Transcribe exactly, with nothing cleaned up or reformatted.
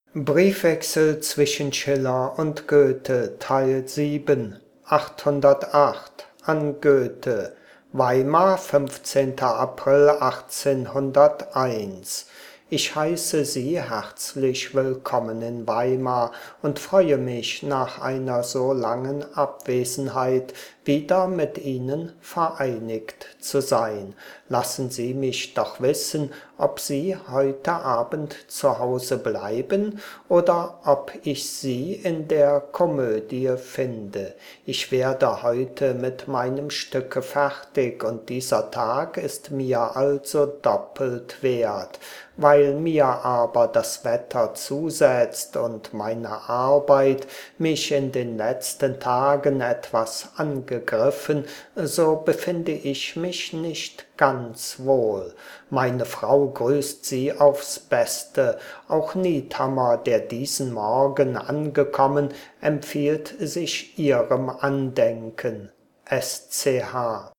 Briefwechsel zwischen Schiller und Goethe Teil sieben achthundertacht an Goethe Weimar fünfzehnter April achtzehnhunderteins Ich heiße Sie herzlich willkommen in Weimar und freue mich, nach einer so langen Abwesenheit wieder mit Ihnen vereinigt zu sein. Lassen Sie mich doch wissen, ob Sie heute Abend zu Hause bleiben oder ob ich Sie in der Komödie finde. Ich werde heute mit meinem Stücke fertig und dieser Tag ist mir also doppelt wert. Weil mir aber das Wetter zusetzt und meine Arbeit mich in den letzten Tagen etwas angegriffen, so befinde ich mich nicht ganz wohl. Meine Frau grüßt Sie aufs Beste. Auch Niethammer, der diesen Morgen angekommen, empfiehlt sich Ihrem Andenken. S C H